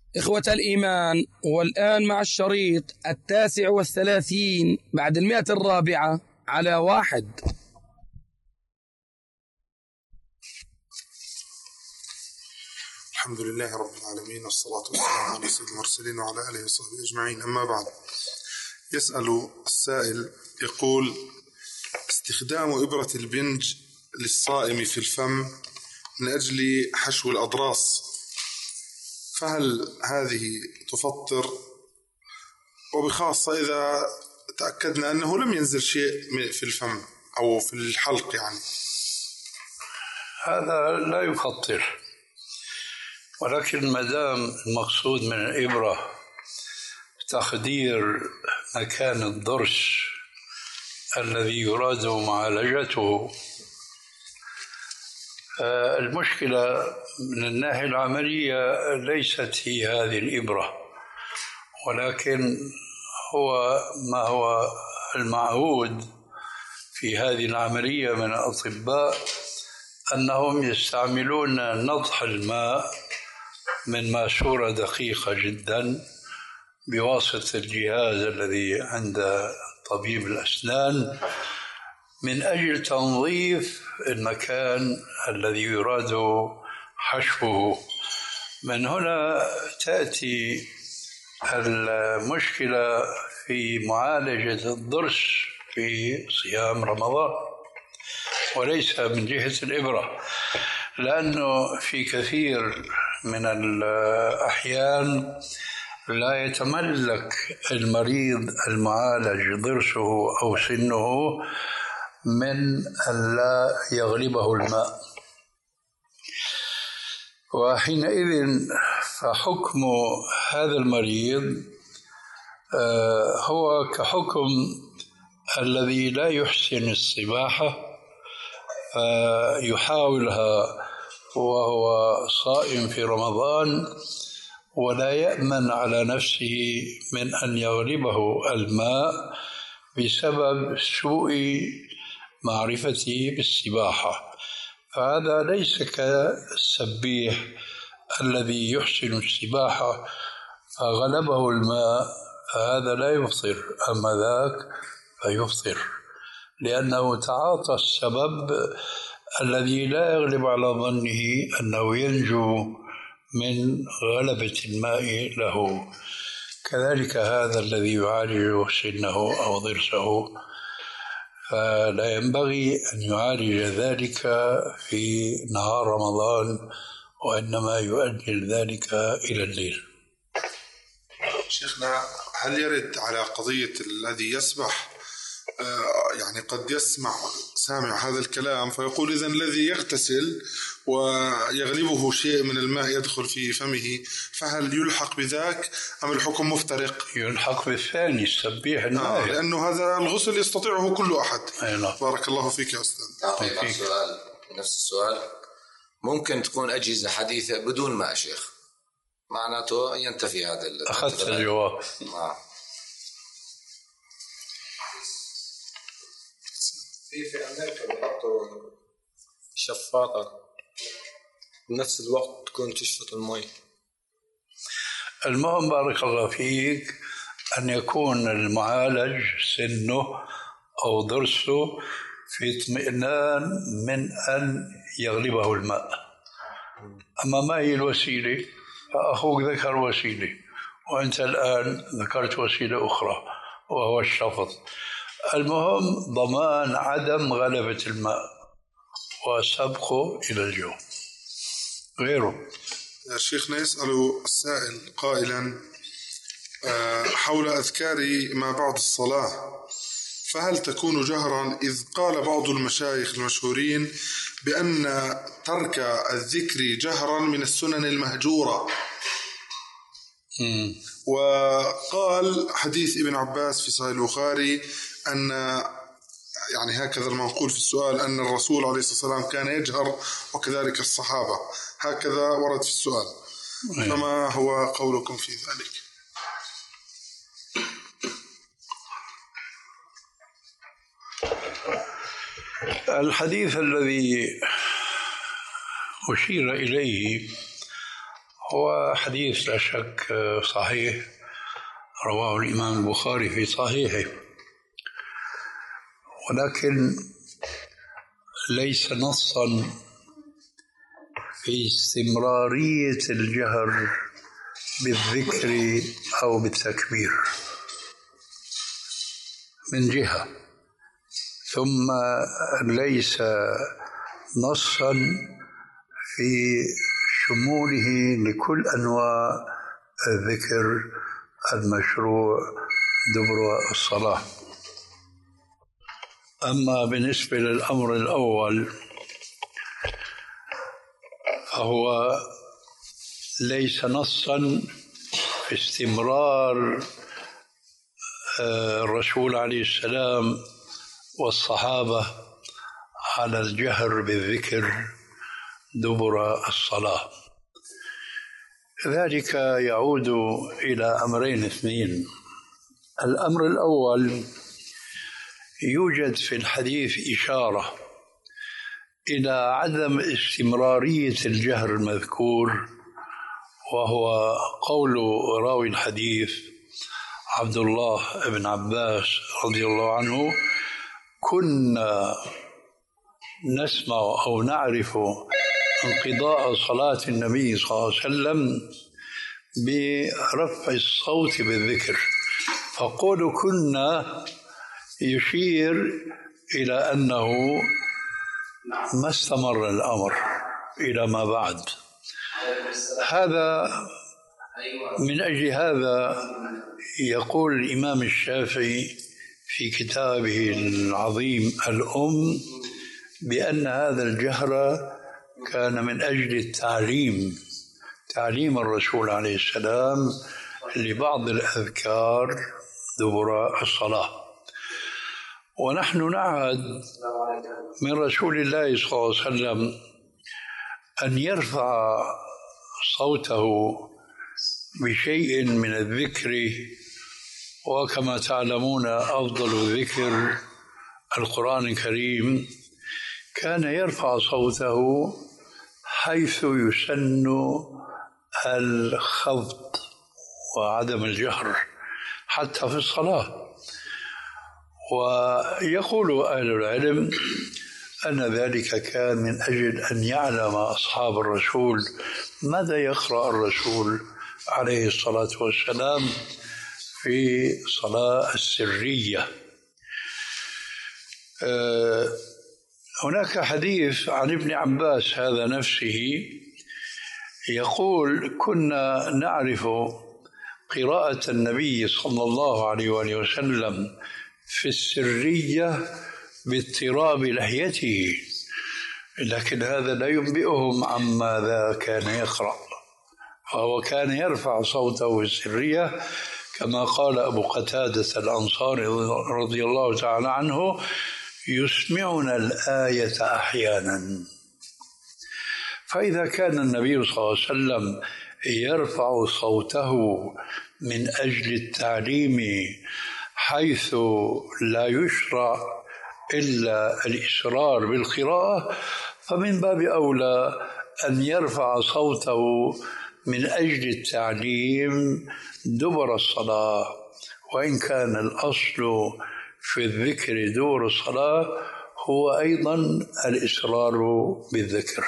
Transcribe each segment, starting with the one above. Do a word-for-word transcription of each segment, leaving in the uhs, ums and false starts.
إخوة الإيمان، والآن مع الشريط التاسع والثلاثين بعد المئة الرابعة على واحد. الحمد لله رب العالمين، والصلاة والسلام على سيد المرسلين وعلى آله وصحبه أجمعين، أما بعد. يسأل السائل يقول: استخدام إبرة البنج للصائم في الفم من أجل حشو الأضراس، فهل هذه تفطر؟ وبخاصة إذا تأكدنا أنه لم ينزل شيء في الفم أو في الحلق، يعني هذا لا يفطر، ولكن ما دام المقصود من الإبرة تخدير مكان الضرس الذي يراد معالجته، المشكلة من الناحية العملية ليست هي هذه الإبرة، ولكن هو ما هو المعهود في هذه العملية من الأطباء أنهم يستعملون نضح الماء من ماسورة دقيقة جدا بواسطة الجهاز الذي عند طبيب الأسنان من أجل تنظيف المكان الذي يراد حشوه. من هنا تأتي المشكلة في معالجة الضرس في صيام رمضان، وليس من جهة الإبرة، لأنه في كثير من الأحيان لا يتملك المريض المعالج ضرسه أو سنه من أن لا يغلبه الماء، وحينئذ فحكم هذا المريض هو كحكم الذي لا يحسن السباحة فيحاولها وهو صائم في رمضان ولا يأمن على نفسه من أن يغلبه الماء بسبب سوء معرفته بالسباحة، فهذا ليس كالسبيح الذي يحسن السباحة فغلبه الماء، فهذا لا يفطر، أما ذاك فيفطر، لأنه تعاطى السبب الذي لا يغلب على ظنه أنه ينجو من غلبة الماء له. كذلك هذا الذي يعالج سنه أو ضرسه فلا ينبغي أن يعالج ذلك في نهار رمضان، وإنما يؤجل ذلك إلى الليل. شيخنا، هل يرد على قضية الذي يسبح؟ آه يعني قد يسمع سامع هذا الكلام فيقول إذن الذي يغتسل ويغلبه شيء من الماء يدخل في فمه، فهل يلحق بذاك أم الحكم مفترق؟ يلحق بالثاني السبيح الماء، آه لأنه هذا الغسل يستطيعه كل أحد. أينا. بارك الله فيك يا أستاذ. أعطيك سؤال نفس السؤال. ممكن تكون أجهزة حديثة بدون ماء شيخ، معناته ينتفي هذا. أخذت الجواب. آه. في في أمريكا بيحطوا شفاطة بنفس الوقت تكون تشفط المي. المهم بارك الله فيك أن يكون المعالج سنه أو ضرسه في اطمئنان من أن يغلبه الماء. أما ما هي الوسيلة؟ أخوك ذكر وسيلة وأنت الآن ذكرت وسيلة أخرى وهو الشفط. المهم ضمان عدم غلبة الماء وسبقه إلى الجو. غيره يا شيخنا، يسأل السائل قائلا حول أذكار ما بعد الصلاة، فهل تكون جهرا؟ إذ قال بعض المشايخ المشهورين بأن ترك الذكر جهرا من السنن المهجورة. م. وقال حديث ابن عباس في صحيح البخاري أن يعني هكذا المنقول في السؤال أن الرسول عليه الصلاة والسلام كان يجهر وكذلك الصحابة، هكذا ورد في السؤال. فما هو قولكم في ذلك؟ الحديث الذي أشير إليه هو حديث لا شك صحيح، رواه الإمام البخاري في صحيحه، ولكن ليس نصا في استمرارية الجهر بالذكر أو بالتكبير من جهة، ثم ليس نصا في شموله لكل أنواع الذكر المشروع دبر الصلاة. أما بالنسبة للأمر الأول فهو ليس نصا في استمرار الرسول عليه السلام والصحابة على الجهر بالذكر دبر الصلاة. ذلك يعود إلى أمرين اثنين. الأمر الأول، يوجد في الحديث إشارة إلى عدم استمرارية الجهر المذكور، وهو قول راوي الحديث عبد الله بن عباس رضي الله عنه: كنا نسمع أو نعرف انقضاء صلاة النبي صلى الله عليه وسلم برفع الصوت بالذكر. فقول كنا يشير إلى أنه ما استمر الأمر إلى ما بعد. هذا من أجل هذا يقول الإمام الشافعي في كتابه العظيم الأم بأن هذا الجهر كان من أجل التعليم، تعليم الرسول عليه السلام لبعض الأذكار دبر الصلاة. ونحن نعهد من رسول الله صلى الله عليه وسلم أن يرفع صوته بشيء من الذكر، وكما تعلمون أفضل الذكر القرآن الكريم، كان يرفع صوته حيث يسن الخفض وعدم الجهر حتى في الصلاة. ويقول أهل العلم أن ذلك كان من أجل أن يعلم أصحاب الرسول ماذا يقرأ الرسول عليه الصلاة والسلام في صلاة السرية. هناك حديث عن ابن عباس هذا نفسه يقول: كنا نعرف قراءة النبي صلى الله عليه وآله وسلم في السرية باضطراب لحيته، لكن هذا لا ينبئهم عما كان يقرأ، فهو كان يرفع صوته السرية كما قال أبو قتادة الأنصاري رضي الله تعالى عنه: يسمعنا الآية أحيانا. فإذا كان النبي صلى الله عليه وسلم يرفع صوته من أجل التعليم حيث لا يشرع إلا الإصرار بالقراءة، فمن باب أولى أن يرفع صوته من أجل التعليم دبر الصلاة، وإن كان الأصل في الذكر دبر الصلاة هو أيضا الإصرار بالذكر.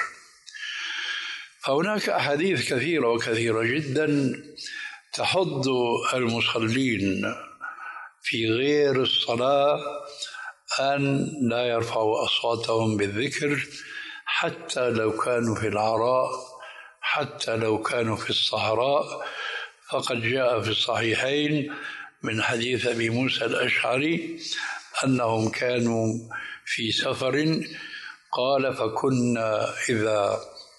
فهناك أحاديث كثيرة وكثيرة جدا تحض المصلين في غير الصلاة أن لا يرفعوا أصواتهم بالذكر، حتى لو كانوا في العراء، حتى لو كانوا في الصحراء. فقد جاء في الصحيحين من حديث أبي موسى الأشعري أنهم كانوا في سفر، قال: فكنا إذا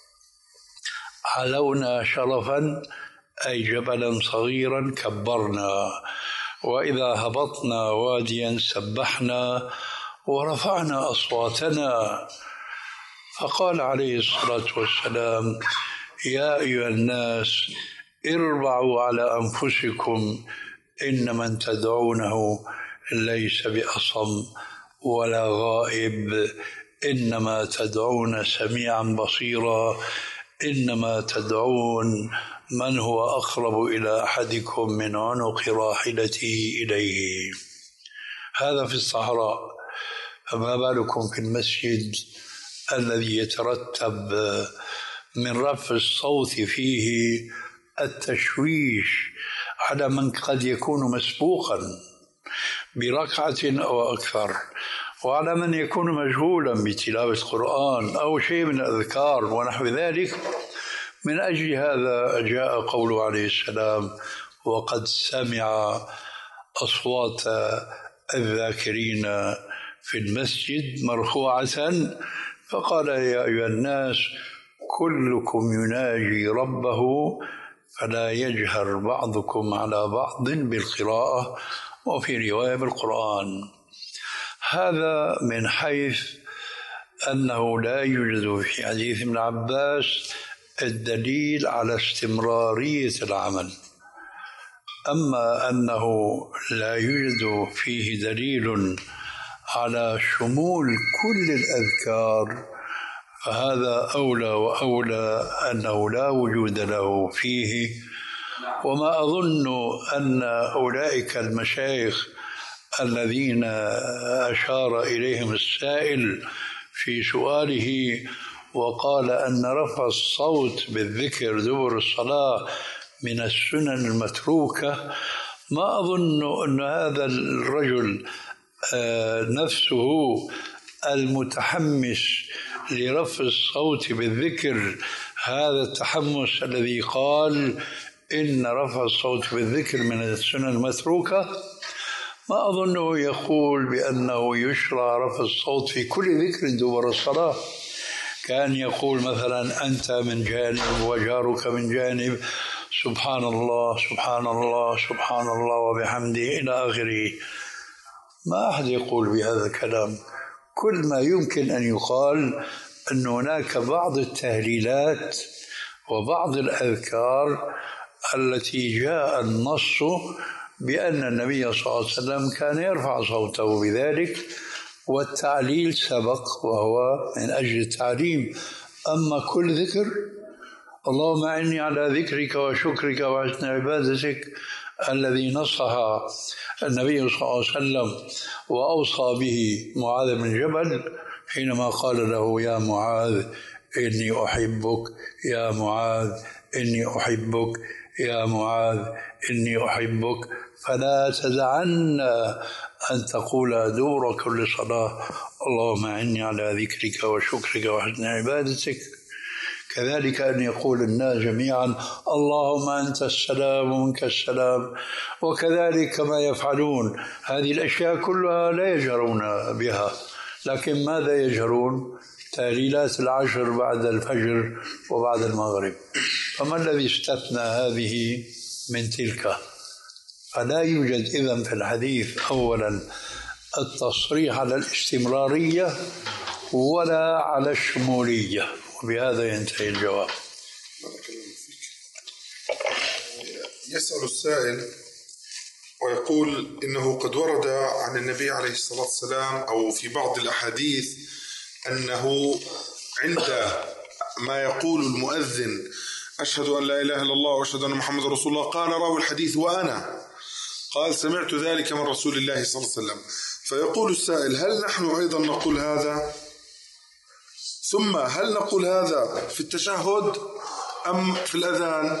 علونا شرفا أي جبلا صغيرا كبرنا، وإذا هبطنا واديا سبحنا ورفعنا أصواتنا. فقال عليه الصلاة والسلام: يا أيها الناس اربعوا على أنفسكم، إن من تدعونه ليس بأصم ولا غائب، إنما تدعون سميعا بصيرا، إنما تدعون من هو أقرب إلى أحدكم من عنق راحلته إليه. هذا في الصحراء، فما بالكم في المسجد الذي يترتب من رفع الصوت فيه التشويش على من قد يكون مسبوقا بركعة أو أكثر، وعلى من يكون مشغولا بتلاوة القرآن أو شيء من الأذكار ونحو ذلك. من أجل هذا جاء قوله عليه السلام: وقد سمع أصوات الذاكرين في المسجد مرفوعة، فقال: يا أيها الناس كلكم يناجي ربه فلا يجهر بعضكم على بعض بالقراءة، وفي رواية بالقرآن. هذا من حيث أنه لا يوجد في حديث ابن عباس الدليل على استمرارية العمل. أما أنه لا يوجد فيه دليل على شمول كل الأذكار فهذا أولى وأولى أنه لا وجود له فيه. وما أظن أن أولئك المشايخ الذين أشار إليهم السائل في سؤاله وقال أن رفع الصوت بالذكر دبر الصلاة من السنن المتروكة، ما أظن أن هذا الرجل نفسه المتحمس لرفع الصوت بالذكر هذا التحمس الذي قال إن رفع الصوت بالذكر من السنن المتروكة، ما أظنه يقول بأنه يشرع رفع الصوت في كل ذكر دبر الصلاة. كان يقول مثلا أنت من جانب وجارك من جانب، سبحان الله سبحان الله سبحان الله وبحمده إلى آخره. ما أحد يقول بهذا الكلام. كل ما يمكن أن يقال أن هناك بعض التهليلات وبعض الأذكار التي جاء النص بأن النبي صلى الله عليه وسلم كان يرفع صوته بذلك، والتعليل سبق وهو من أجل التعليم. أما كل ذكر اللهم أعني على ذكرك وشكرك وحسن عبادتك الذي نصها النبي صلى الله عليه وسلم وأوصى به معاذ بن جبل حينما قال له يا معاذ إني أحبك يا معاذ إني أحبك يا معاذ إني أحبك، فلا تدعن أن تقول دبر كل صلاة اللهم أعني على ذكرك وشكرك وحسن عبادتك. كذلك أن يقول الناس جميعا اللهم أنت السلام ومنك السلام، وكذلك ما يفعلون. هذه الأشياء كلها لا يجهرون بها، لكن ماذا يجهرون؟ تهليلات العشر بعد الفجر وبعد المغرب. فما الذي استثنى هذه من تلك؟ فلا يوجد إذن في الحديث أولا التصريح على الاستمرارية ولا على الشمولية، وبهذا ينتهي الجواب. يسأل السائل ويقول إنه قد ورد عن النبي عليه الصلاة والسلام أو في بعض الأحاديث أنه عند ما يقول المؤذن أشهد أن لا إله إلا الله وأشهد أن محمد رسول الله قال راوي الحديث وأنا قال سمعت ذلك من رسول الله صلى الله عليه وسلم. فيقول السائل هل نحن أيضا نقول هذا؟ ثم هل نقول هذا في التشهد أم في الأذان؟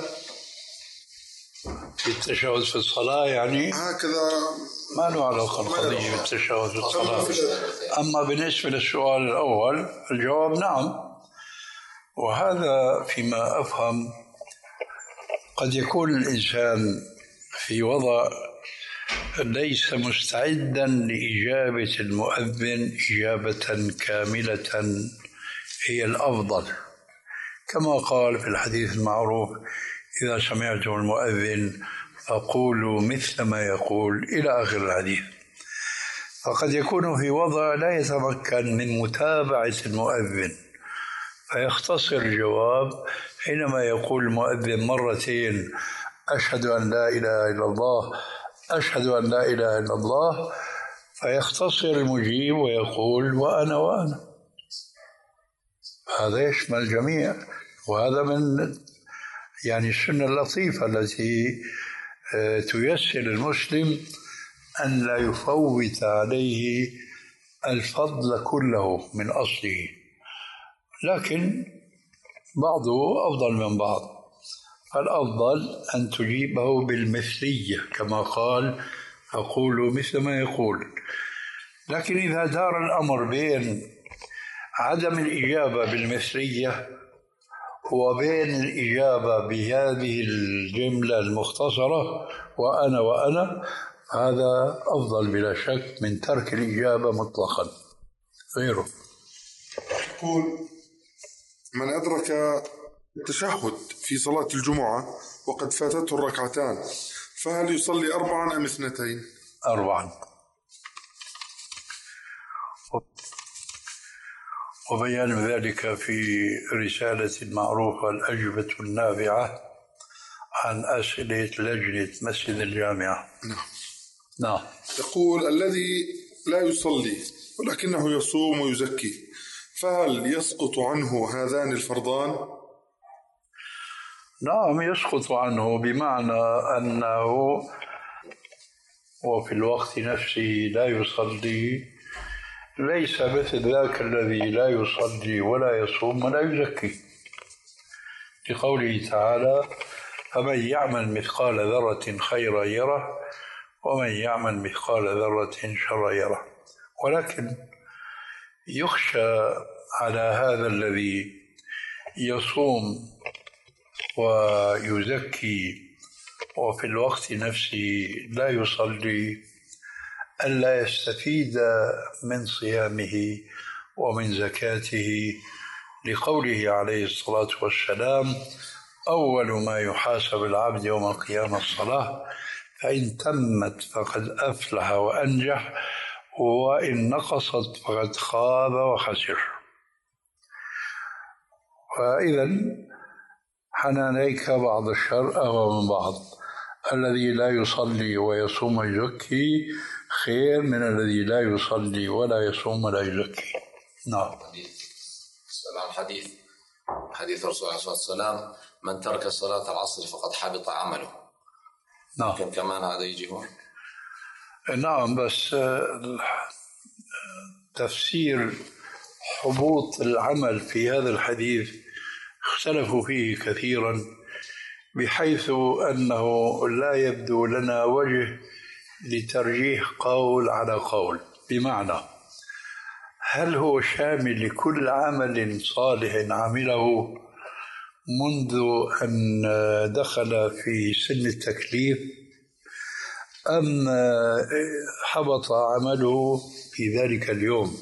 في التشهد في الصلاة يعني هكذا ما له علاقة القضية بالتشهد في الصلاة. أما بالنسبة للسؤال الأول الجواب نعم، وهذا فيما أفهم. قد يكون الإنسان في وضع ليس مستعدا لإجابة المؤذن إجابة كاملة هي الأفضل، كما قال في الحديث المعروف إذا سمعتم المؤذن فقولوا مثل ما يقول إلى آخر الحديث. فقد يكون في وضع لا يتمكن من متابعة المؤذن فيختصر الجواب حينما يقول المؤذن مرتين أشهد أن لا إله إلا الله أشهد أن لا إله إلا الله، فيختصر المجيب ويقول وأنا وأنا. هذا يشمل الجميع، وهذا من يعني السنة اللطيفة التي تيسر المسلم أن لا يفوت عليه الفضل كله من أصله، لكن بعضه أفضل من بعض، فالأفضل أن تجيبه بالمثلية كما قال فقولوا مثل ما يقول. لكن إذا دار الأمر بين عدم الإجابة بالمثلية وبين الإجابة بهذه الجملة المختصرة وأنا وأنا، هذا أفضل بلا شك من ترك الإجابة مطلقا غيره. يقول: من أدرك التشهد في صلاة الجمعة وقد فاتته الركعتان فهل يصلي أربعا أم اثنتين؟ أربعا. وبيان ذلك في رسالة معروفة الأجوبة النافعة عن أسئلة لجنة مسجد الجامعة. نعم. نعم. يقول: الذي لا يصلي ولكنه يصوم ويزكي فهل يسقط عنه هذان الفرضان؟ نعم يسقط عنه، بمعنى أنه وفي الوقت نفسه لا يصلي ليس مثل ذاك الذي لا يصلي ولا يصوم ولا يزكي، لقوله تعالى: فمن يعمل مثقال ذرة خيرا يره ومن يعمل مثقال ذرة شرا يره. ولكن يخشى على هذا الذي يصوم ويزكي وفي الوقت نفسه لا يصلي ألا يستفيد من صيامه ومن زكاته، لقوله عليه الصلاة والسلام: أول ما يحاسب العبد يوم القيامة الصلاة، فإن تمت فقد أفلح وأنجح وإن نقصت فقد خاب وخسر. فإذا حنانيك بعض الشر أغوى من بعض، الذي لا يصلي ويصوم ويزكي خير من الذي لا يصلي ولا يصوم ولا يزكي. نعم. السلام. حديث حديث الرسول عليه الصلاة والسلام: من ترك صلاة العصر فقد حبط عمله. نعم. كم كمان هذا يجي هون؟ نعم، بس تفسير حبوط العمل في هذا الحديث اختلفوا فيه كثيرا، بحيث أنه لا يبدو لنا وجه لترجيح قول على قول. بمعنى هل هو شامل لكل عمل صالح عمله منذ أن دخل في سن التكليف، أم حبط عمله في ذلك اليوم؟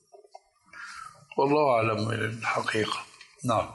والله أعلم الحقيقة. نعم.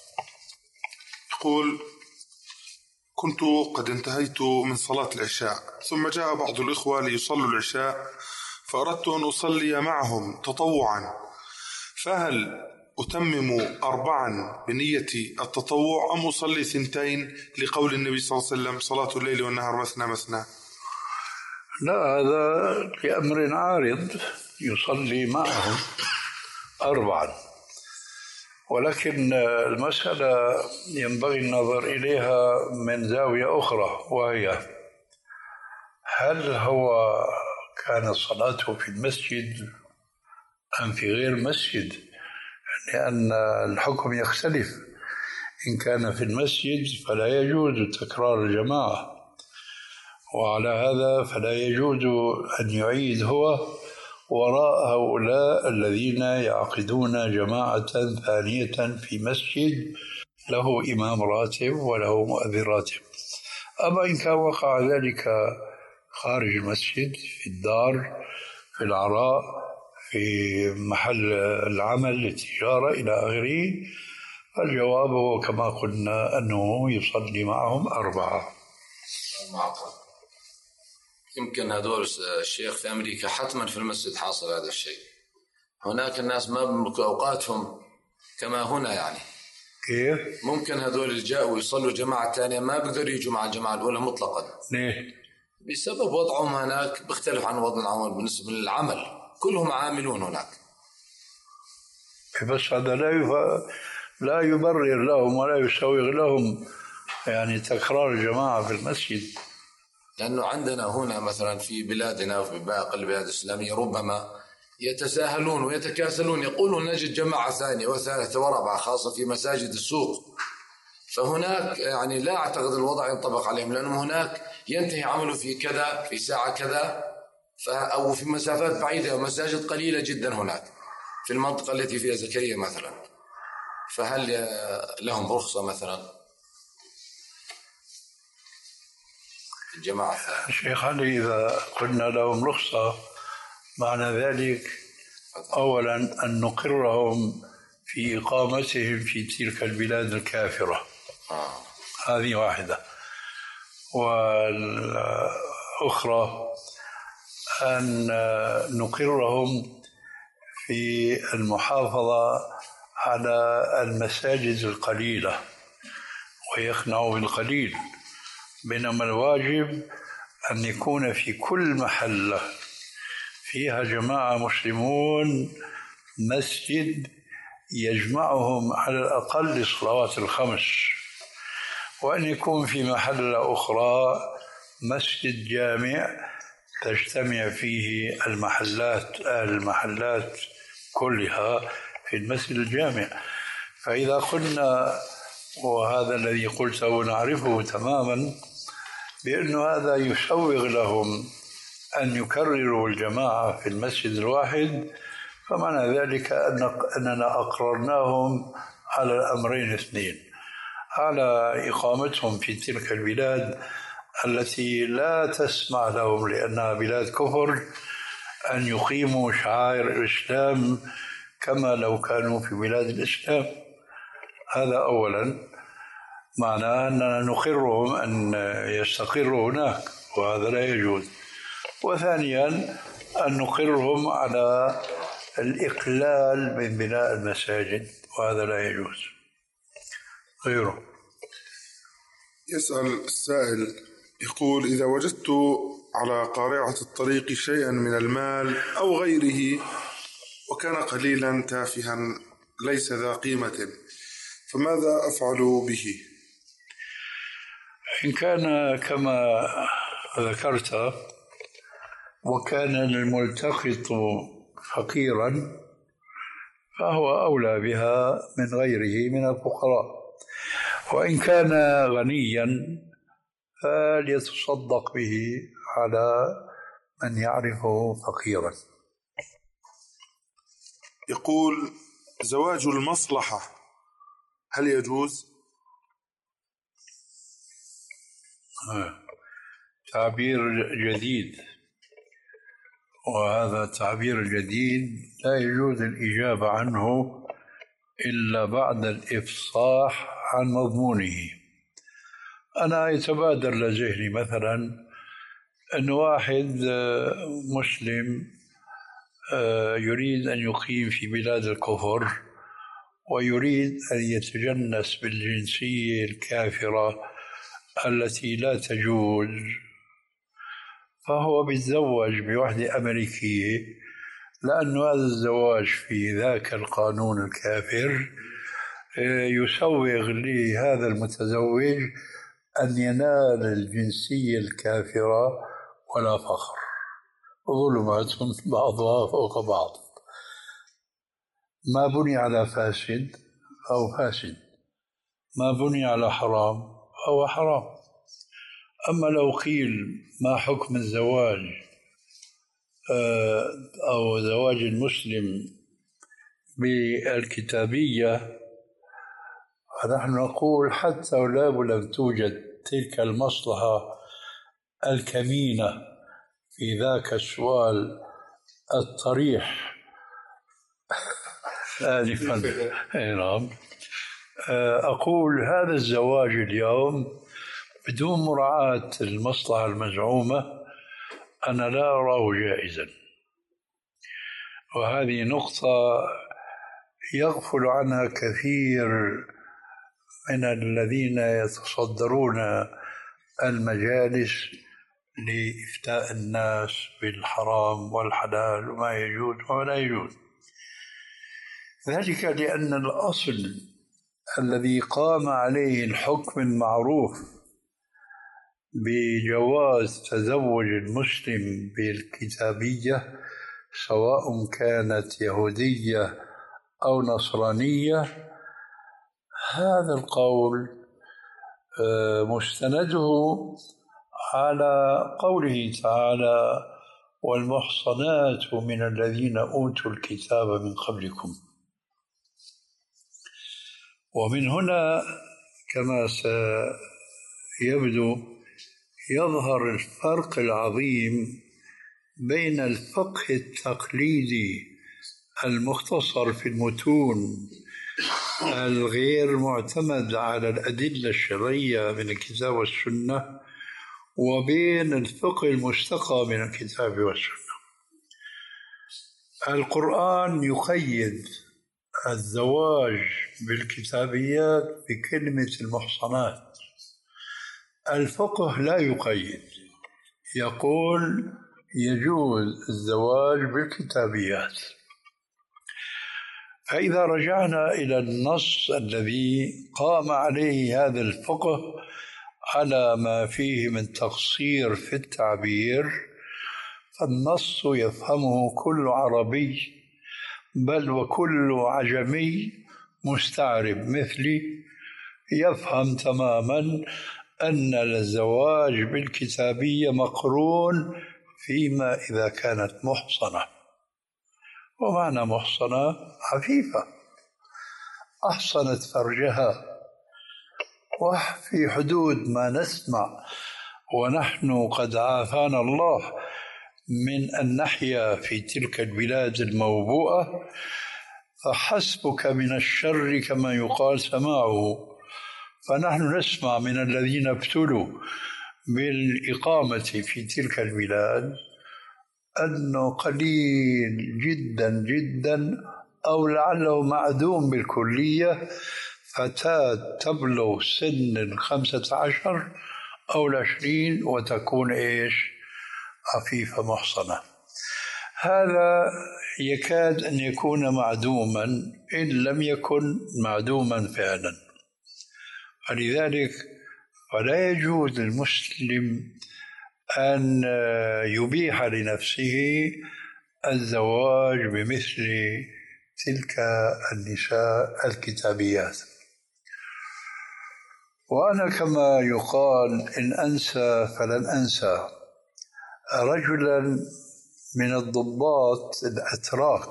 يقول: كنت قد انتهيت من صلاة العشاء ثم جاء بعض الإخوة ليصلوا العشاء فأردت أن أصلي معهم تطوعا، فهل أتمم أربعا بنية التطوع أم أصلي ثنتين لقول النبي صلى الله عليه وسلم: صلاة الليل والنهار مثنى مثنى؟ لا، هذا لأمر عارض، يصلي معهم أربعا، ولكن المسألة ينبغي النظر إليها من زاوية أخرى، وهي هل هو كان صلاته في المسجد أم في غير مسجد؟ لأن الحكم يختلف. إن كان في المسجد فلا يجوز تكرار الجماعة، وعلى هذا فلا يجوز أن يعيد هو وراء هؤلاء الذين يعقدون جماعة ثانية في مسجد له إمام راتب وله مؤذن راتب. أما إن كان وقع ذلك خارج المسجد، في الدار، في العراء، في محل العمل، التجارة إلى آخره، فالجواب هو كما قلنا أنه يصلي معهم أربعة. معقل. يمكن هذول الشيخ في أمريكا حتما في المسجد حاصل هذا الشيء، هناك الناس ما بيملكوا أوقاتهم كما هنا. يعني كيف؟ ممكن هذول اللي جاءوا يصلوا جماعة ثانية ما بيقدروا يجوا مع الجماعة الأولى مطلقا. ليه؟ بسبب وضعهم هناك بيختلف عن وضع العمل بالنسبة للعمل، كلهم عاملون هناك. بس هذا لا لا يبرر لهم ولا يسوغ لهم يعني تكرار الجماعة في المسجد. لأنه عندنا هنا مثلا في بلادنا وفي باقي البلاد الإسلامية ربما يتساهلون ويتكاسلون، يقولون نجد جماعة ثانية وثالثة ورابعة خاصة في مساجد السوق، فهناك يعني لا أعتقد الوضع ينطبق عليهم، لأنه هناك ينتهي عمله في كذا في ساعة كذا، أو في مسافات بعيدة ومساجد قليلة جدا هناك في المنطقة التي فيها زكريا مثلا، فهل لهم رخصة مثلا الجماعة؟ شيخ علي، إذا قلنا لهم رخصة معنى ذلك أولا أن نقرهم في إقامتهم في تلك البلاد الكافرة. آه. هذه واحدة. والأخرى أن نقرهم في المحافظة على المساجد القليلة ويقنعوا بالقليل، بينما الواجب أن يكون في كل محلة فيها جماعة مسلمون مسجد يجمعهم على الأقل الصلوات الخمس، وأن يكون في محلة أخرى مسجد جامع تجتمع فيه المحلات المحلات كلها في المسجد الجامع. فإذا قلنا، وهذا الذي قلته نعرفه تماما، بأن هذا يسوغ لهم أن يكرروا الجماعة في المسجد الواحد، فمعنى ذلك أننا أقررناهم على الأمرين الاثنين: على إقامتهم في تلك البلاد التي لا تسمح لهم لأنها بلاد كفر أن يقيموا شعائر الإسلام كما لو كانوا في بلاد الإسلام. هذا أولا، معناه أننا نقرهم أن يستقروا هناك، وهذا لا يجوز. وثانيا أن نقرهم على الإقلال من بناء المساجد، وهذا لا يجوز. غيره يسأل السائل يقول: إذا وجدت على قارعة الطريق شيئا من المال أو غيره وكان قليلا تافها ليس ذا قيمة، فماذا أفعل به؟ إن كان كما ذكرت وكان الملتقط فقيرا فهو أولى بها من غيره من الفقراء، وإن كان غنيا فليتصدق به على من يعرفه فقيرا. يقول: زواج المصلحة هل يجوز؟ آه. تعبير جديد، وهذا التعبير الجديد لا يجوز الإجابة عنه إلا بعد الإفصاح عن مضمونه. أنا يتبادر لذهني مثلا أن واحد مسلم يريد أن يقيم في بلاد الكفر ويريد أن يتجنس بالجنسية الكافرة التي لا تجوز، فهو بيتزوج بوحدة أمريكية، لأن هذا الزواج في ذاك القانون الكافر يسوغ لهذا المتزوج أن ينال الجنسية الكافرة ولا فخر، ظلمات بعضها فوق بعض. ما بني على فاسد فهو فاسد، ما بني على حرام فهو حرام. أما لو قيل ما حكم الزواج أو زواج المسلم بالكتابية، فنحن نقول حتى لو لم توجد تلك المصلحة الكمينة في ذاك السؤال الطريح آنفا، نعم، أقول هذا الزواج اليوم بدون مراعاة المصلحة المزعومة أنا لا أراه جائزا، وهذه نقطة يغفل عنها كثير من الذين يتصدرون المجالس لإفتاء الناس بالحرام والحلال وما يجوز وما لا يجوز. ذلك لأن الأصل الذي قام عليه الحكم المعروف بجواز تزوج المسلم بالكتابية سواء كانت يهودية أو نصرانية، هذا القول مستنده على قوله تعالى: والمحصنات من الذين أوتوا الكتاب من قبلكم. ومن هنا كما سيبدو يظهر الفرق العظيم بين الفقه التقليدي المختصر في المتون الغير معتمد على الأدلة الشرعية من الكتاب والسنة وبين الفقه المستقى من الكتاب والسنة. القرآن يقيد الزواج بالكتابيات بكلمة المحصنات، الفقه لا يقيد، يقول يجوز الزواج بالكتابيات. فإذا رجعنا إلى النص الذي قام عليه هذا الفقه على ما فيه من تقصير في التعبير، فالنص يفهمه كل عربي بل وكل عجمي مستعرب مثلي يفهم تماما أن الزواج بالكتابية مقرون فيما إذا كانت محصنة. ومعنى محصنة عفيفة أحصنت فرجها، وفي حدود ما نسمع، ونحن قد عافانا الله من أن نحيا في تلك البلاد الموبوءة، فحسبك من الشر كما يقال سماعه. فنحن نسمع من الذين ابتلوا بالإقامة في تلك البلاد أنه قليل جدا جدا أو لعله معدوم بالكلية فتاة تبلغ سن الخمسة عشر أو العشرين وتكون إيش؟ عفيفة محصنة. هذا يكاد أن يكون معدوما إن لم يكن معدوما فعلا. ولذلك فلا يجوز للمسلم أن يبيح لنفسه الزواج بمثل تلك النساء الكتابيات. وأنا كما يقال إن أنسى فلن أنسى رجلا من الضباط الأتراك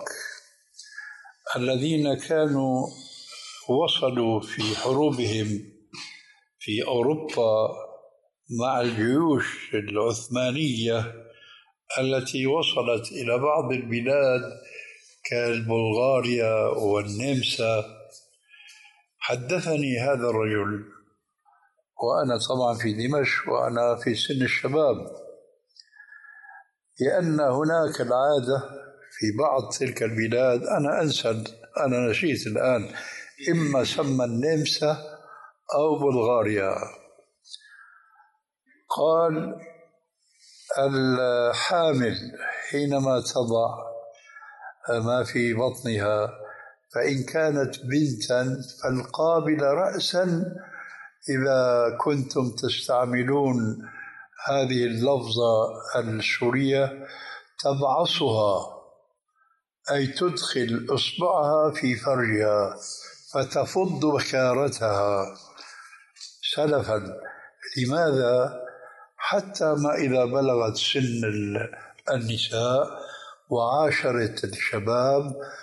الذين كانوا وصلوا في حروبهم في أوروبا مع الجيوش العثمانية التي وصلت إلى بعض البلاد كالبلغاريا والنمسا. حدثني هذا الرجل وأنا طبعا في دمشق وأنا في سن الشباب لأن هناك العادة في بعض تلك البلاد، أنا أنسى أنا نسيت الآن، إما سمى النمسا أو بلغاريا، قال الحامل حينما تضع ما في بطنها فإن كانت بنتا فالقابلة رأسا إذا كنتم تستعملون هذه اللفظة السورية تبعصها، أي تدخل إصبعها في فرجها فتفض بكارتها سلفا. لماذا؟ حتى ما إذا بلغت سن النساء وعاشرت الشباب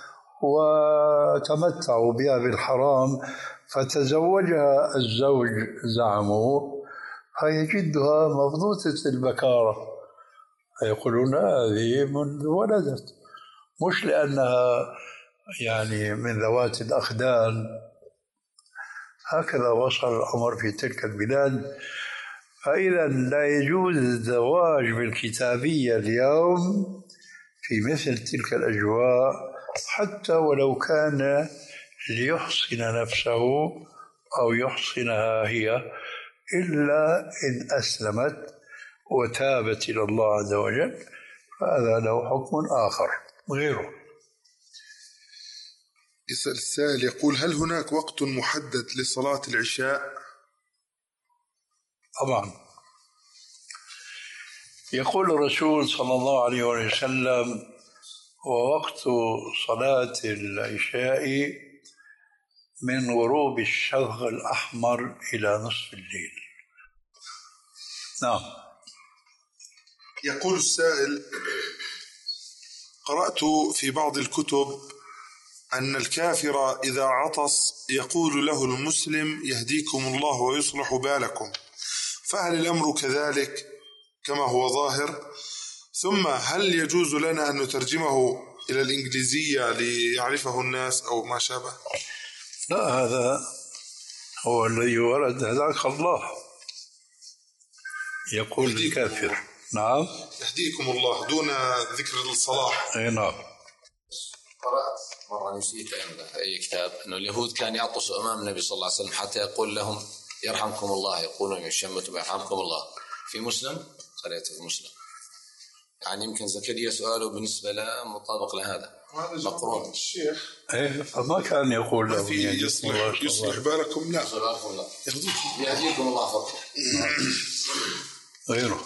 وتمتعوا بها بالحرام فتزوجها الزوج زعموا فيجدها مفضوطة البكارة، يقولون هذه من ولدت، مش لأنها يعني من ذوات الأخدان. هكذا وصل الأمر في تلك البلاد. فإذا لا يجوز الزواج بالكتابية اليوم في مثل تلك الأجواء حتى ولو كان ليحصن نفسه أو يحصنها هي، إلا إن أسلمت وتابت إلى الله عز وجل فهذا له حكم آخر غيره. يسأل السائل يقول: هل هناك وقت محدد لصلاة العشاء؟ طبعا، يقول الرسول صلى الله عليه وسلم: ووقت صلاة العشاء من غروب الشفق الأحمر إلى نصف الليل. نعم. يقول السائل: قرأت في بعض الكتب أن الكافر إذا عطس يقول له المسلم: يهديكم الله ويصلح بالكم، فهل الأمر كذلك كما هو ظاهر؟ ثم هل يجوز لنا أن نترجمه إلى الإنجليزية ليعرفه الناس أو ما شابه؟ لا، هذا هو الذي ورد، هداك الله، يقول الكافر. نعم، يهديكم الله دون ذكر الصلاح. أي نعم. قرأت مرة نسيت عند أي كتاب أنه اليهود كان يعطسوا أمام النبي صلى الله عليه وسلم حتى يقول لهم: يرحمكم الله، يقولون يشمتوا يرحمكم الله. في مسلم، قرأته في مسلم. يعني يمكن زكريا سؤاله بالنسبة له مطابق لهذا مقرون. الشيخ إيه، فما كان يقول له في يصلح, يصلح بالكم. لا، يهديكم الله فقط. غيره.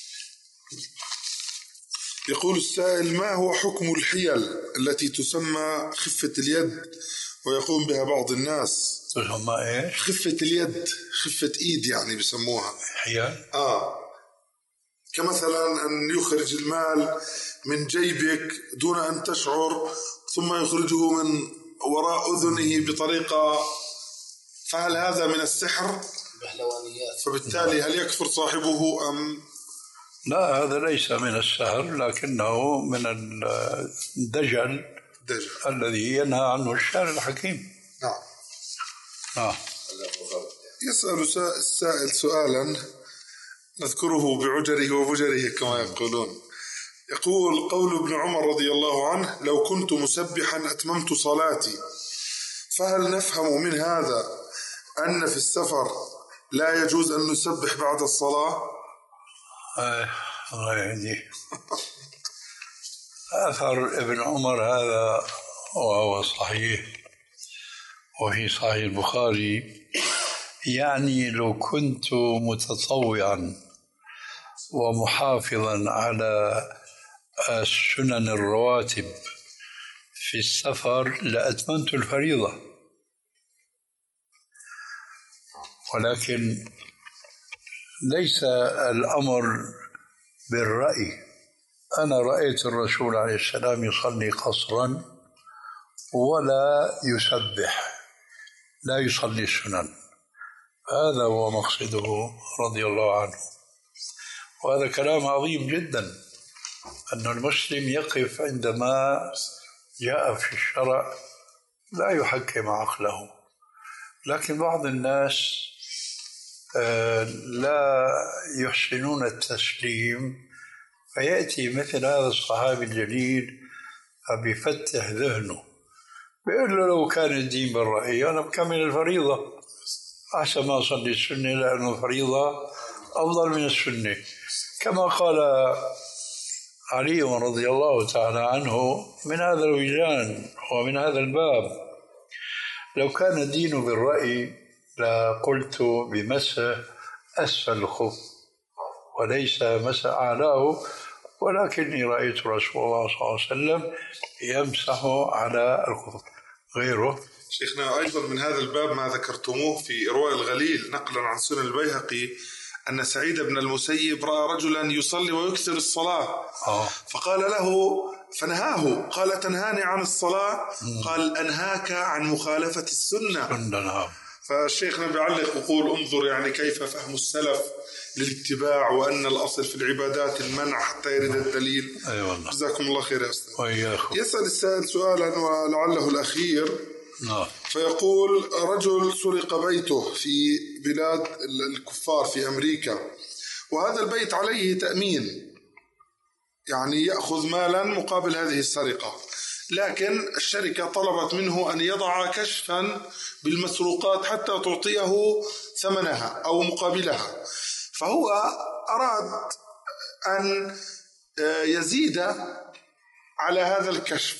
يقول السائل: ما هو حكم الحيل التي تسمى خفة اليد ويقوم بها بعض الناس؟ تسمى إيش؟ خفة اليد، خفة إيد يعني بسموها حيل. آه كمثلا أن يخرج المال من جيبك دون أن تشعر ثم يخرجه من وراء أذنه بطريقة، فهل هذا من السحر؟ فبالتالي هل يكفر صاحبه أم؟ لا، هذا ليس من السحر، لكنه من الدجل دجل. الذي ينهى عنه الشارع الحكيم. نعم. نعم. يسأل السائل سؤالا نذكره بعجره وفجره كما يقولون. يقول: قول ابن عمر رضي الله عنه: لو كنت مسبحا أتممت صلاتي، فهل نفهم من هذا أن في السفر لا يجوز أن نسبح بعد الصلاة؟ آه، الله يهديه. أثر ابن عمر هذا وهو صحيح، وفي صحيح البخاري، يعني لو كنت متطوعا ومحافظا على السنن الرواتب في السفر لأتممت الفريضة، ولكن ليس الأمر بالرأي. أنا رأيت الرسول عليه السلام يصلي قصرا ولا يسبح، لا يصلي السنن. هذا هو مقصده رضي الله عنه. وهذا كلام عظيم جدا، أن المسلم يقف عندما جاء في الشرع لا يحكم عقله. لكن بعض الناس لا يحسنون التسليم، فيأتي مثل هذا الصحابي الجليل فبيفتح ذهنه، بيقول له: لو كان الدين بالرأي أنا بكمل الفريضة، أحسن ما أصلي السنة، لأن الفريضة أفضل من السنة. كما قال علي رضي الله تعالى عنه من هذا الوجدان ومن هذا الباب: لو كان الدين بالرأي لقلت بمسح أسفل الخف وليس مسح أعلاه، ولكني رأيت رسول الله صلى الله عليه وسلم يمسح على الخف. غيره. شيخنا، أيضا من هذا الباب ما ذكرتموه في إرواء الغليل نقلا عن سنن البيهقي أن سعيد بن المسيب رأى رجلا يصلي ويكثر الصلاة آه. فقال له فنهاه، قال: تنهاني عن الصلاة؟ قال: أنهاك عن مخالفة السنة. فالشيخنا بيعلق يقول: انظر يعني كيف فهم السلف للاتباع، وأن الأصل في العبادات المنع حتى يرد الدليل. أي والله. جزاكم الله خير يا أستاذ. وإياكم. يسأل السائل سؤالا ولعله الأخير. نعم. فيقول: رجل سرق بيته في بلاد الكفار في أمريكا، وهذا البيت عليه تأمين، يعني يأخذ مالا مقابل هذه السرقة، لكن الشركة طلبت منه أن يضع كشفا بالمسروقات حتى تعطيه ثمنها أو مقابلها، فهو أراد أن يزيد على هذا الكشف،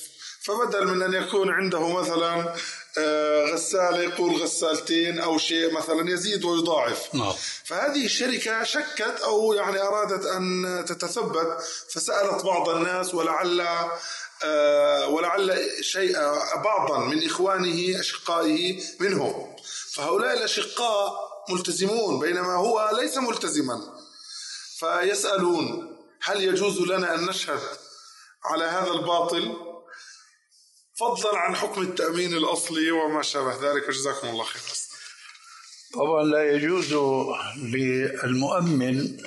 فبدل من أن يكون عنده مثلا غسالة يقول غسالتين أو شيء مثلا يزيد ويضاعف. نعم. فهذه الشركة شكت أو يعني أرادت أن تتثبت فسألت بعض الناس ولعل ولعل شيء بعضا من إخوانه أشقائه منهم، فهؤلاء الأشقاء ملتزمون بينما هو ليس ملتزما، فيسألون هل يجوز لنا أن نشهد على هذا الباطل فضلا عن حكم التأمين الأصلي وما شابه ذلك؟ جزاكم الله خير. طبعا لا يجوز للمؤمن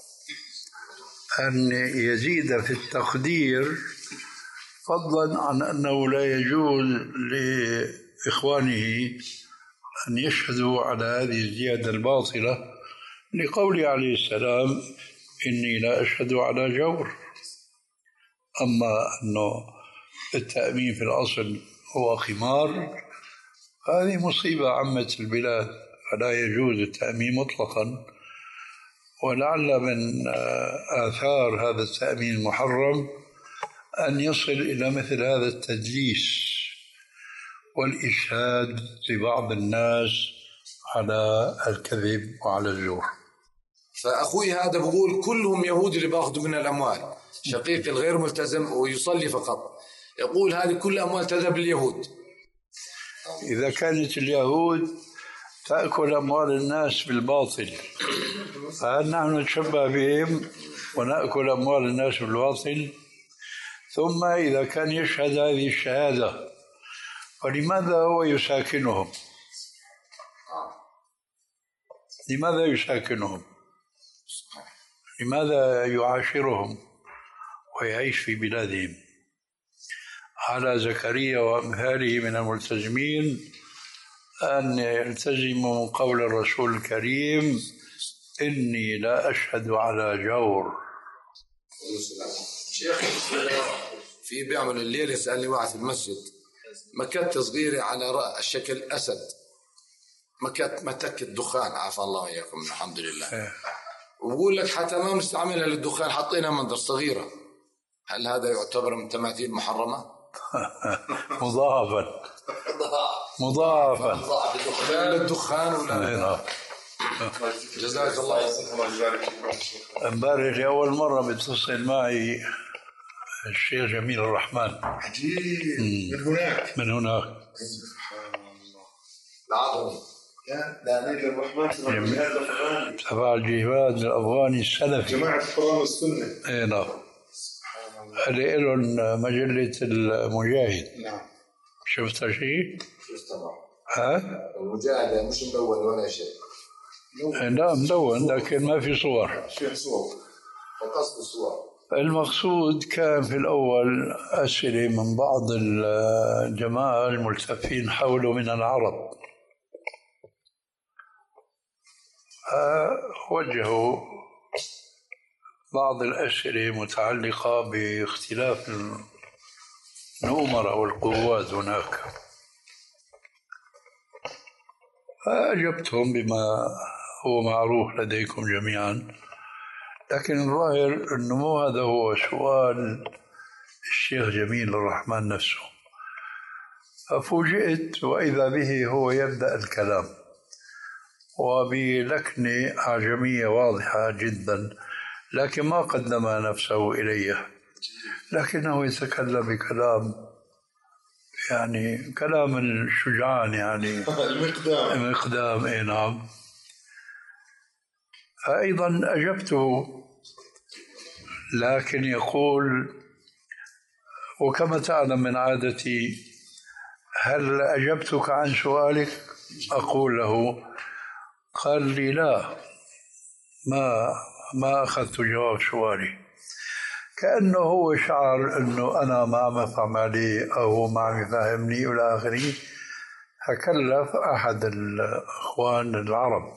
أن يزيد في التقدير، فضلا عن أنه لا يجوز لإخوانه أن يشهدوا على هذه الزيادة الباطلة، لقوله عليه السلام إني لا أشهد على جور. أما أنه التأمين في الأصل هو خمار، هذه مصيبة عمت البلاد، فلا يجوز التأمين مطلقا. ولعل من آثار هذا التأمين المحرم أن يصل إلى مثل هذا التدليس والإشهاد لبعض الناس على الكذب وعلى الزور. فأخوي هذا بقول كلهم يهود اللي بأخذوا من الأموال، شقيق الغير ملتزم ويصلي فقط، يقول هذه كل أموال تذهب لليهود. إذا كانت اليهود تأكل أموال الناس بالباطل، فهل نحن نتشبه بهم ونأكل أموال الناس بالباطل؟ ثم إذا كان يشهد هذه الشهادة فلماذا هو يساكنهم؟ لماذا يساكنهم؟ لماذا يعاشرهم ويعيش في بلادهم؟ على زكريا وأمثاله من الملتزمين أن يلتزموا قول الرسول الكريم إني لا أشهد على جور. شيخ في بيعمل الليل يسألني واحد في المسجد مكت صغيرة على الشكل أسد، مكت متك الدخان عافى الله إياكم الحمد لله، وبقول لك حتى ما مستعملها للدخان حطينا منظر صغيرة، هل هذا يعتبر من تماثيل محرمة؟ مضاعفا مضاعفا للدخان ولا جزاك الله. امبارح لأول مرة بيتصل معي الشيخ جميل الرحمن. عجيب. من هناك من هناك سبحان الله. العظيم لا نجل الرحمن تبع الجهاد الأفغاني السلفي جماعة القرآن والسنة. اي نعم. هذه لهم مجلة المجاهد. نعم. شفتها شيء؟ شفتها. ها؟ المجاهد مش مدون ولا شيء. لا مدون لكن ما في صور. في صور. فقصد الصور. المقصود كان في الأول أسئلة من بعض الجماعة الملتفين حوله من العرب، وجهوا بعض الأسئلة متعلقة باختلاف الأمراء والقوات هناك، فأجبتهم بما هو معروف لديكم جميعا، لكن الظاهر أنه مو هذا هو سؤال الشيخ جميل الرحمن نفسه. ففوجئت وإذا به هو يبدأ الكلام وبلكنة أعجمية واضحة جدا، لكن ما قدم نفسه إليه، لكنه يتكلم بكلام يعني كلام الشجعان يعني المقدام المقدام. اي نعم. أيضا أجبته، لكن يقول وكما تعلم من عادتي هل أجبتك عن سؤالك؟ أقول له، قال لي لا، ما ما أخذت جواب سؤالي، كأنه هو شعر أنه أنا ما عم أفهم عليه أو ما عم يفهمني إلى آخره، فكلف أحد الأخوان العرب.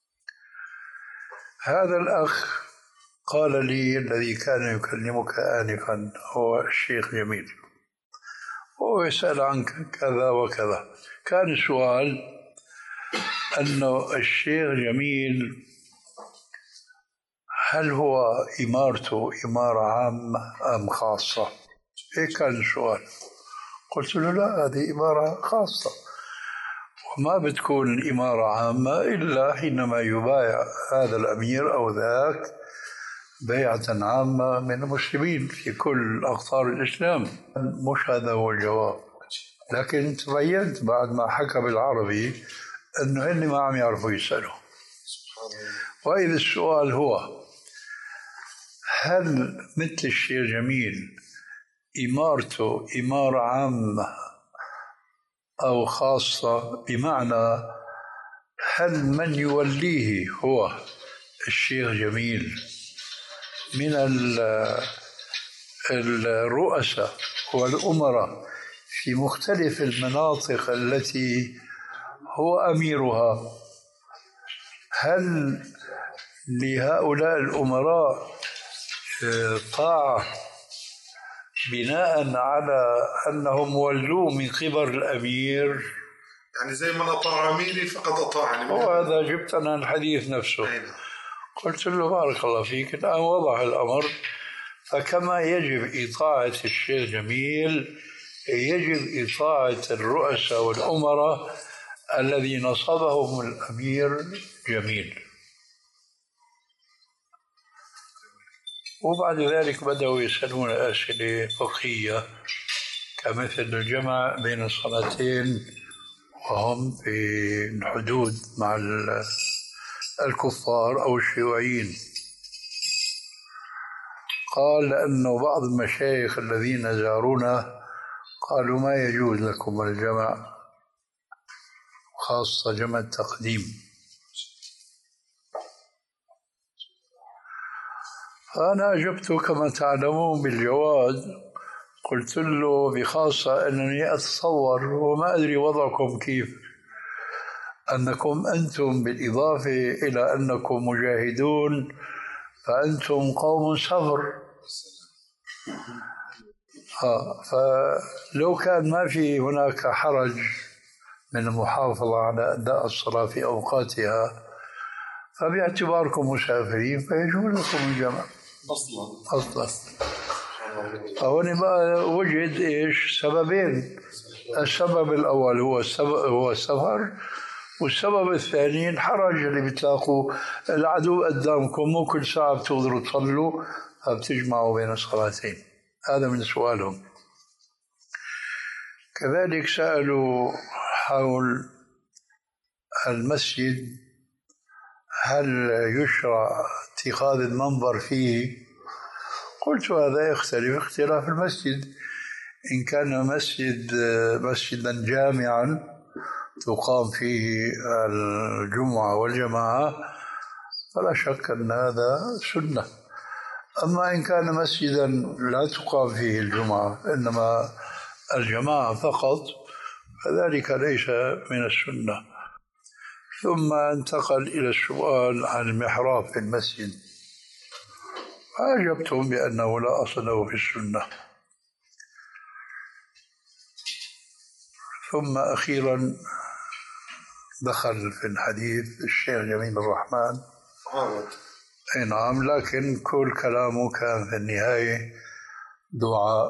هذا الأخ قال لي الذي كان يكلمك آنفا هو الشيخ جميل، هو يسأل عنك كذا وكذا. كان السؤال أنه الشيخ جميل هل هو إمارته إمارة عامة أم خاصة؟ هيك كان السؤال. قلت له لا، هذه إمارة خاصة، وما بتكون الإمارة عامة إلا حينما يبايع هذا الأمير أو ذاك بيعة عامة من المسلمين في كل أقطار الإسلام. مش هذا هو الجواب، لكن تبينت بعد ما حكى بالعربي أنه هن ما عم يعرفوا يسألوا. وإذا السؤال هو هل مثل الشيخ جميل إمارته إمارة عامة أو خاصة، بمعنى هل من يوليه هو الشيخ جميل من الرؤساء والأمراء في مختلف المناطق التي هو أميرها، هل لهؤلاء الأمراء طاعة بناء على أنهم ولوا من قبل الأمير؟ يعني زي ما أطاع أميري فقد أطاعني. وهذا جبت أنا الحديث نفسه. أين. قلت له بارك الله فيك، الآن وضح الأمر. فكما يجب إطاعة الشيخ جميل يجب إطاعة الرؤساء والأمراء الذي نصبهم الأمير جميل. وبعد ذلك بدأوا يسألون أسئلة فقهية كمثل الجمع بين الصلاتين وهم في الحدود مع الكفار أو الشيوعيين. قال أنه بعض المشايخ الذين زارونا قالوا ما يجوز لكم الجمع، خاصة جمع التقديم. فأنا أجبت كما تعلمون بالجواز، قلت له بخاصة أنني أتصور وما أدري وضعكم كيف، أنكم أنتم بالإضافة إلى أنكم مجاهدون فأنتم قوم صبر. آه فلو كان ما في هناك حرج من المحافظة على أداء الصلاة في أوقاتها فباعتباركم مسافرين فيجوز لكم الجمع أصلا أصلا. فهنا بقى وجد إيش سببين، السبب الأول هو السبب هو السفر، والسبب الثاني الحرج اللي بتلاقوا العدو قدامكم مو كل ساعة بتقدروا تصلوا فبتجمعوا بين الصلاتين. هذا من سؤالهم. كذلك سألوا حول المسجد هل يشرع اتخاذ المنبر فيه؟ قلت هذا يختلف اختلاف المسجد. إن كان مسجد مسجدا جامعا تقام فيه الجمعة والجماعة فلا شك أن هذا سنة. أما إن كان مسجدا لا تقام فيه الجمعة إنما الجماعة فقط فذلك ليس من السنة. ثم انتقل إلى السؤال عن المحراب في المسجد، فأجبتهم بأنه لا أصل له في السنة. ثم أخيرا دخل في الحديث الشيخ جميل الرحمن. أي نعم، لكن كل كلامه كان في النهاية دعاء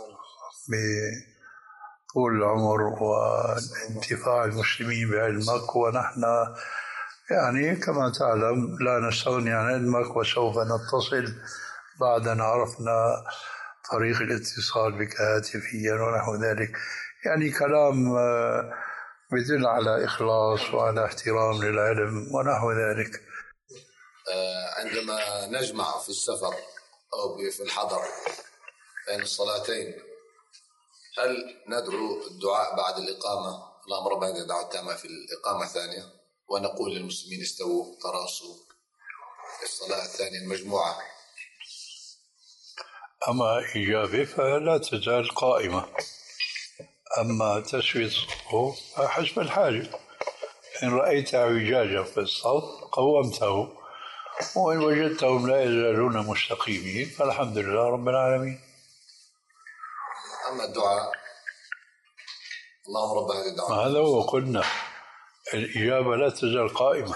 بطول العمر وانتفاع المسلمين بعلمك، ونحن يعني كما تعلم لا نستغني عن علمك، وسوف نتصل بعد أن عرفنا طريق الاتصال بك هاتفيا ونحو ذلك. يعني كلام يدل على إخلاص وعلى احترام للعلم ونحو ذلك. عندما نجمع في السفر أو في الحضر بين الصلاتين هل ندعو الدعاء بعد الإقامة اللهم ربنا إذا دعوت تامة في الإقامة الثانية ونقول للمسلمين استووا تراصوا الصلاة الثانية المجموعة؟ أما إجابة فلا تزال قائمة. أما تسوية الصفوف فحسب الحاجة، إن رأيت اعوجاجا في الصف قومته، وإن وجدتهم لا يزالون مستقيمين فالحمد لله رب العالمين. أما الدعاء اللهم رب هذه الدعوة هذا هو قلنا الإجابة لا تزال قائمة.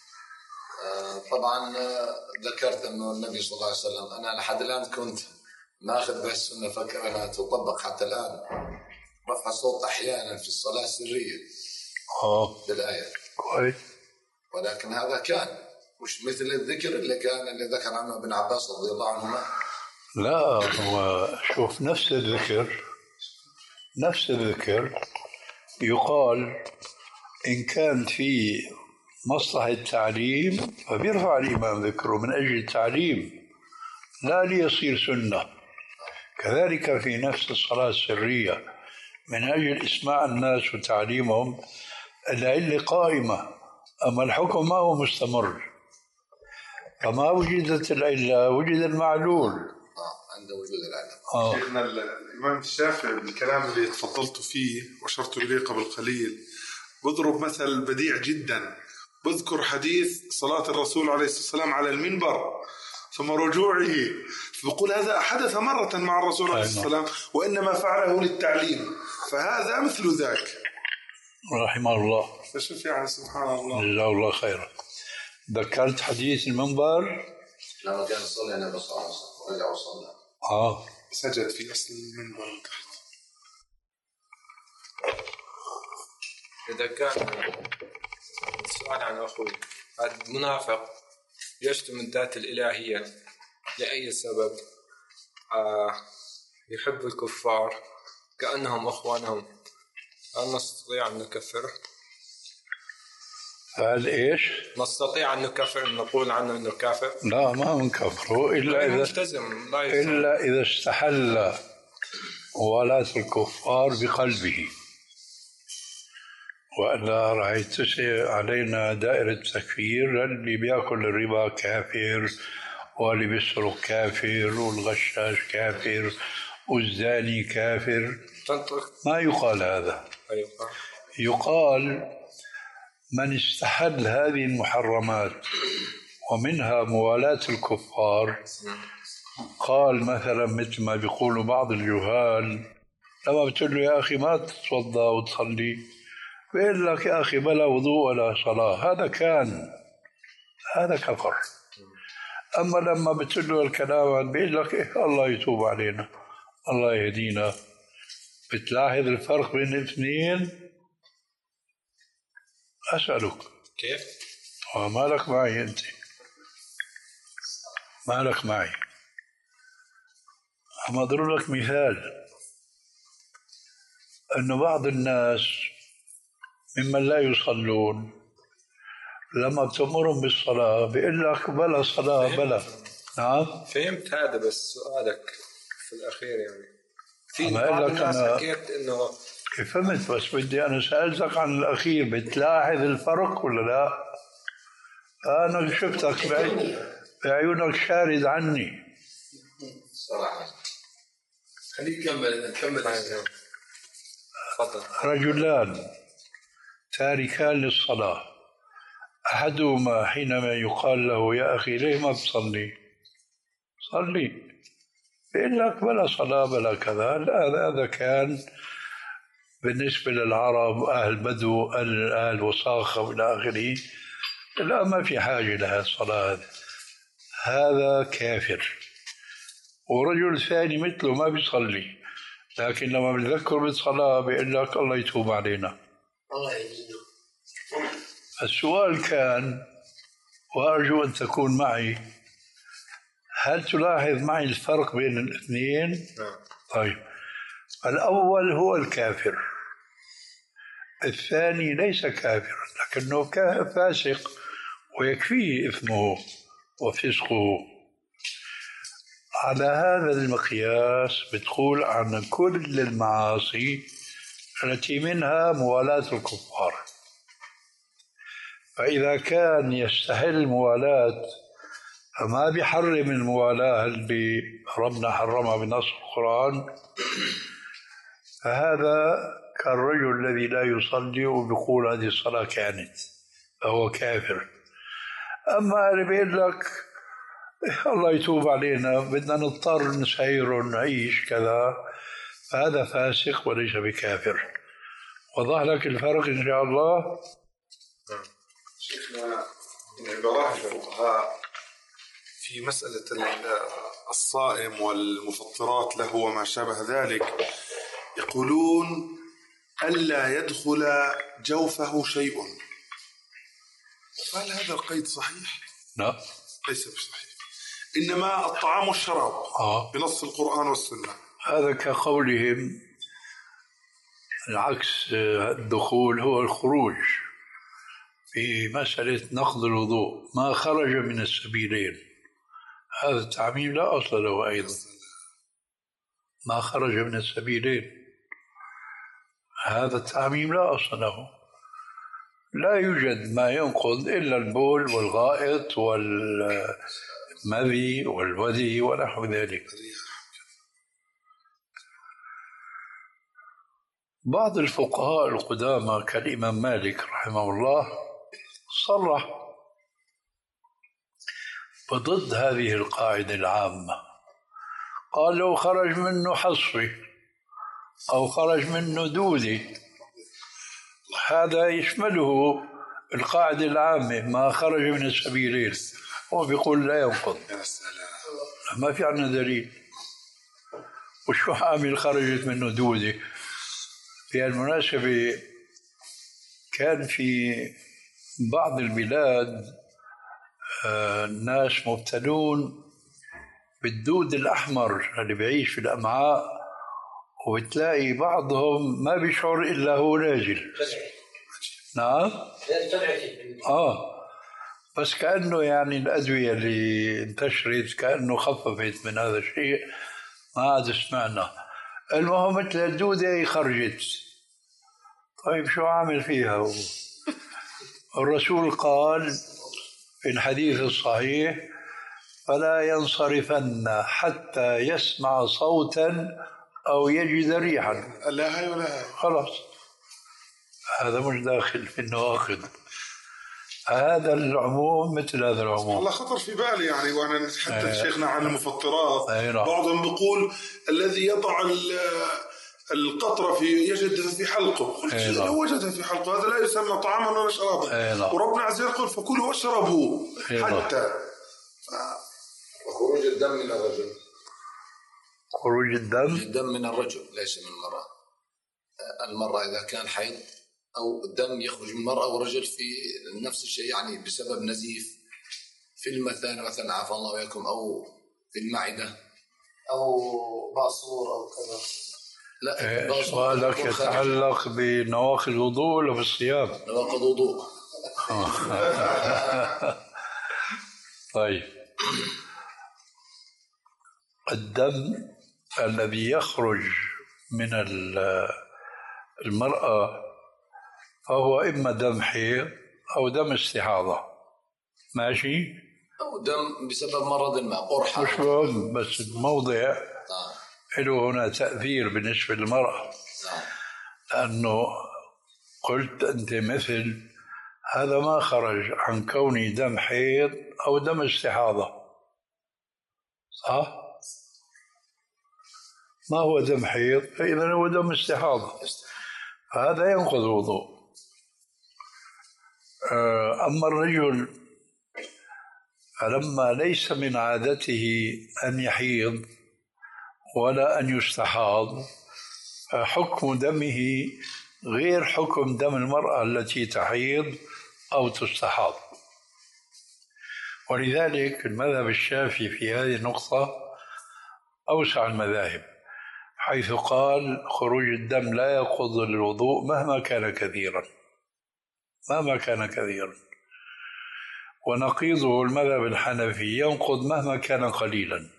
طبعا ذكرت أنه النبي صلى الله عليه وسلم، أنا لحد الآن كنت ناخذ بهالسنة فكر أنها تطبق حتى الآن، رفع الصوت أحيانا في الصلاة السرية اه بالآية كويس. ولكن هذا كان مش مثل الذكر اللي كان اللي ذكر عنه ابن عباس رضي الله عنهما. لا هو شوف نفس الذكر نفس الذكر يقال إن كان في مصلحة التعليم فبيرفع الإمام ذكره من أجل التعليم لا ليصير سنة. كذلك في نفس الصلاة السرية من أجل إسماع الناس وتعليمهم العلة قائمة، أما الحكم ما هو مستمر، فما وجدت العلة وجد المعلول. آه عنده وجود العلة. آه. شيخنا الإمام الشافعي بالكلام اللي تفضلت فيه وشرت إليه قبل قليل بضرب مثل بديع جدا، بذكر حديث صلاة الرسول عليه الصلاة والسلام على المنبر ثم رجوعه، فبقول هذا حدث مرة مع الرسول عليه الصلاة والسلام وإنما فعله للتعليم، فهذا مثل ذاك رحمه الله. فشوف يعني سبحان الله. جزاه الله خيرا. ذكرت حديث المنبر لما كان يصلي النبي صلى الله عليه وسلم ورجع وصلى آه سجد في أصل المنبر تحت. إذا كان السؤال عن أخوي هذا منافق يشتم الذات الإلهية لأي سبب، آه يحب الكفار كأنهم أخوانهم، هل نستطيع أن نكفره؟ هل إيش؟ نستطيع أن نكفر نقول عنه أنه كافر؟ لا ما منكفره إلا إذا ملتزم لا إلا إذا استحل موالاة الكفار بقلبه، وإلا راح يتسع علينا دائرة تكفير. اللي بيأكل الربا كافر، واللي بيسرق كافر، والغشاش كافر، والزاني كافر. ما يقال هذا. يقال من استحل هذه المحرمات ومنها موالاة الكفار، قال مثلا مثل ما بيقولوا بعض الجهال لما بتقول له يا أخي ما تتوضأ وتصلي بيقول لك يا أخي بلا وضوء ولا صلاة، هذا كان هذا كفر. أما لما بتقول له الكلام بيقول لك إيه الله يتوب علينا الله يهدينا. بتلاحظ الفرق بين الاثنين؟ أسألك كيف؟ ما لك معي أنت، ما لك معي. أما أضرب لك مثال أن بعض الناس ممن لا يصلون لما بتأمرهم بالصلاة بيقول لك بلا صلاة بلا. نعم فهمت هذا، بس سؤالك في الأخير يعني في بعض بعض الناس أنا حكيت إنه فهمت، بس بدي أنا سألتك عن الأخير بتلاحظ الفرق ولا لا؟ أنا شفتك بعيونك شارد عني صراحة. خليك كمل كمل. تفضل. رجلان تاركان للصلاة، أحدهما حينما يقال له يا أخي ليه ما بتصلي؟ صلي. بيقول لك بلا صلاة بلا كذا. لا هذا كان بالنسبة للعرب أهل بدو أهل وساخة وإلى آخره، لا ما في حاجة لها الصلاة، هذا كافر. ورجل ثاني مثله ما بيصلي لكن لما بنذكر بالصلاة بيقول لك الله يتوب علينا الله يهدينا. السؤال كان وأرجو أن تكون معي، هل تلاحظ معي الفرق بين الاثنين؟ طيب الأول هو الكافر، الثاني ليس كافرا لكنه فاسق ويكفيه إثمه وفسقه. على هذا المقياس بتقول عن كل المعاصي التي منها موالاة الكفار، فإذا كان يستحل موالاة فما بيحرم الموالاة اللي ربنا حرمها بنص القرآن، فهذا كالرجل الذي لا يصلي وبيقول هذه الصلاة كانت، فهو كافر. أما اللي بيقول لك الله يتوب علينا بدنا نضطر نسير ونعيش كذا، فهذا فاسق وليس بكافر. وضح لك الفرق إن شاء الله. شيخنا من عبارات الفقهاء في مسألة الصائم والمفطرات له وما شابه ذلك، يقولون ألا يدخل جوفه شيء، هل هذا القيد صحيح؟ لا، ليس بصحيح، إنما الطعام والشراب آه. بنص القرآن والسنة. هذا كقولهم العكس، الدخول هو الخروج في مسألة نقض الوضوء، ما خرج من السبيلين. هذا التعميم لا أصل له أيضا، ما خرج من السبيلين هذا التعميم لا أصل له. لا يوجد ما ينقض إلا البول والغائط والمذي والودي ونحو ذلك. بعض الفقهاء القدامى كالإمام مالك رحمه الله صرح بضد هذه القاعدة العامة، قال لو خرج منه حصوي أو خرج منه دودي هذا يشمله القاعدة العامة ما خرج من السبيلين، هو بيقول لا ينقض. ما في عنا دليل. وشو عامل خرجت منه دودي؟ في المناسبة كان في بعض البلاد الناس مبتلون بالدود الأحمر اللي بيعيش في الأمعاء، وبتلاقي بعضهم ما بيشعر إلا هو نازل. نعم آه بس كأنه يعني الأدوية اللي انتشرت كأنه خففت من هذا الشيء، ما عاد سمعنا. المهم مثل الدودة خرجت، طيب شو عامل فيها هو؟ الرسول قال في الحديث الصحيح فلا ينصرفن حتى يسمع صوتا أو يجد ريحا. لا هاي ولا هاي، خلاص هذا مش داخل في النواقض. هذا العموم مثل هذا العموم. الله خطر في بالي يعني، وأنا نتحدث آه شيخنا عن المفطرات آه بعضهم بيقول الذي يضع القطرة في يجدها في حلقه، آه لو وجدها في حلقه هذا لا يسمى طعاما ولا شرابا. آه وربنا عز وجل يقول فكلوا واشربوا آه حتى وخروج الدم من الرجل، خروج الدم الدم من الرجل ليس من المرأة. المرأة إذا كان حيض أو الدم يخرج من المرأة والرجل في نفس الشيء، يعني بسبب نزيف في المثانة مثلا عافى الله وياكم، أو في المعدة أو باصور أو كذا. لا سؤالك يتعلق بنواقض الوضوء ولا بالصيام؟ نواقض وضوء. طيب الدم الذي يخرج من المرأة فهو إما دم حيض أو دم استحاضة، ماشي؟ أو دم بسبب مرض ما، قرحة مش مهم، بس الموضع آه. له هنا تأثير بالنسبة للمرأة آه. لأنه قلت أنت مثل هذا ما خرج عن كونه دم حيض أو دم استحاضة، صح؟ ما هو دم حيض فإذا هو دم استحاضة، فهذا ينقض الوضوء. أما الرجل فلما ليس من عادته أن يحيض ولا أن يستحاض، حكم دمه غير حكم دم المرأة التي تحيض أو تستحاض. ولذلك المذهب الشافعي في هذه النقطة أوسع المذاهب، حيث قال خروج الدم لا ينقض الوضوء مهما كان كثيرا، مهما كان كثيرا. ونقيضه المذهب الحنفي ينقض مهما كان قليلا.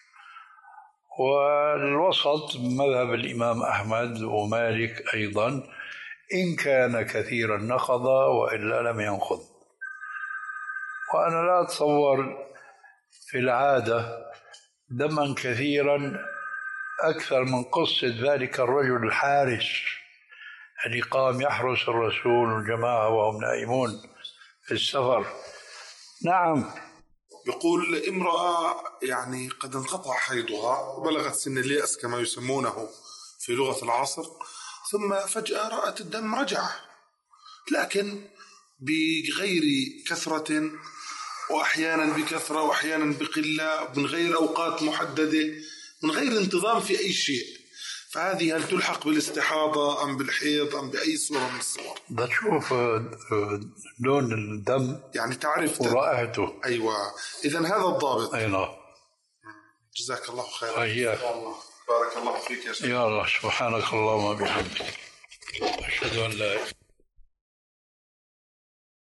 والوسط مذهب الإمام أحمد ومالك أيضا، إن كان كثيرا نقض وإلا لم ينقض. وأنا لا أتصور في العادة دما كثيرا أكثر من قصة ذلك الرجل الحارس اللي قام يحرس الرسول والجماعة وهم نائمون في السفر. نعم، يقول امرأة يعني قد انقطع حيضها وبلغت سن اليأس كما يسمونه في لغة العصر، ثم فجأة رأت الدم رجع، لكن بغير كثرة وأحيانا بكثرة وأحيانا بقلة من غير أوقات محددة من غير انتظام في أي شيء، فهذه هل تلحق بالاستحاضة أم بالحيض أم بأي صورة من الصور؟ بتشوف لون الدم يعني تعرف ورائحته. أيوة، إذن هذا الضابط. أي نعم. جزاك الله خيرا. أياك. بارك الله فيك يا شيخ. يا الله، سبحانك اللهم وبحمدك، أشهد أن لا إله